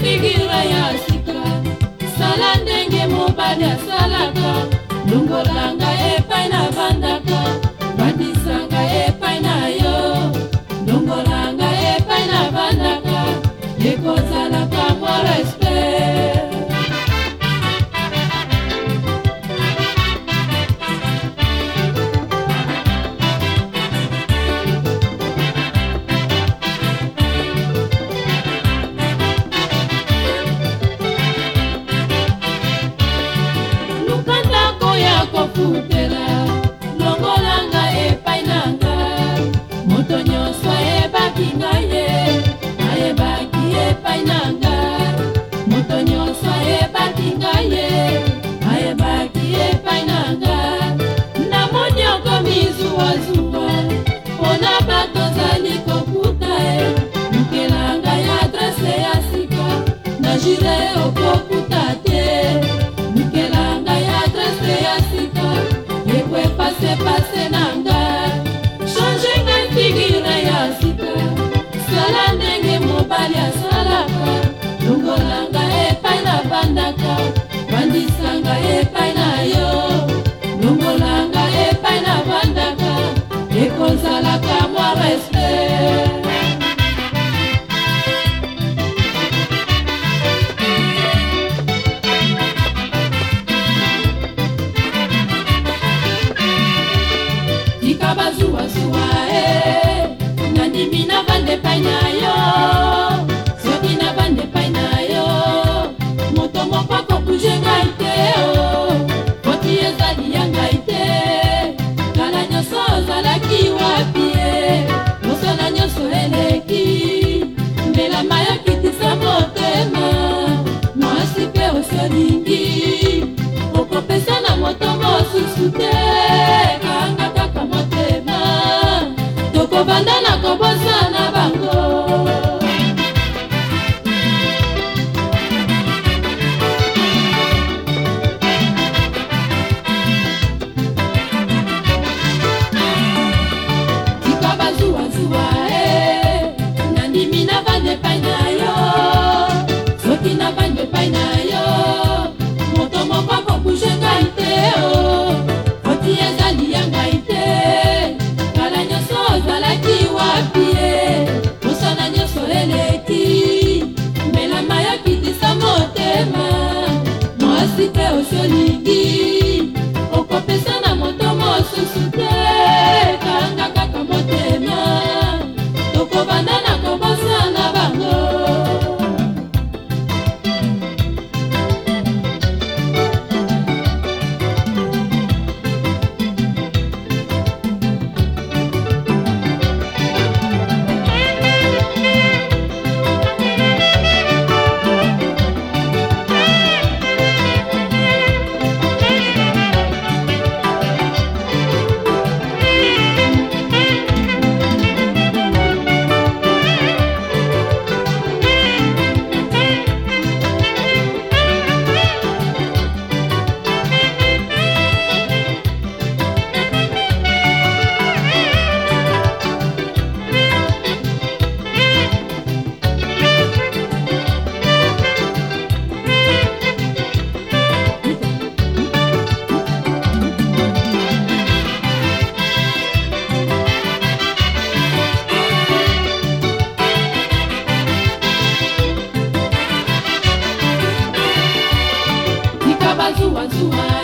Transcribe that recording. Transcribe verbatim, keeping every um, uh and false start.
figure ya sika sala ndenge mobali asalaka longolanga epai na vandaka bandisanga epai na yo longolanga epai na vandaka ekozalaka mwa respect. Kofutela longolanga epai nanga moto nyonso ayebaki ngai ayebaki epai nanga moto nyonso ayebaki ngai ayebaki epai nanga namoni okomi zuwazuwa mpona bato ozali kokuta e lukelanga ya adrese ya sika na jure okokuta te lukelanga ya adrese ya sika ekwe pase pase nanga change ngai figure ya sika sala ndenge mobali asalaka longolanga epai na bandaka bandisanga epai na yo longolanga epai na bandaka ekozalaka mwa respect. Bazuwazuwa e nandimi na vande epai na yo soki na vande epai na yo moto moko akobuje ngai te o poti ezali ya ngai te kala nyonso ozalaki wapi e mosala nyonso eleki mbelama yo kitisa motema mwasi mpe osi olingi okopesa na moto mosusu te kanga kaka motema tokobanda na kobosana bango. Tika bazuwazuwa e nandimi na vande epai na yo soki na vande epai na yo moto moko akobuje ngai te o poti ezali ya ngai te kala nyonso ozalaki wapi e mosana nyonso eleki mbelama yo kitisa motema mwasi mpe osi olingi okopesa na moto mosusu te kanga kaka motema tokobanda na kobosana bango. Bazuwazuwa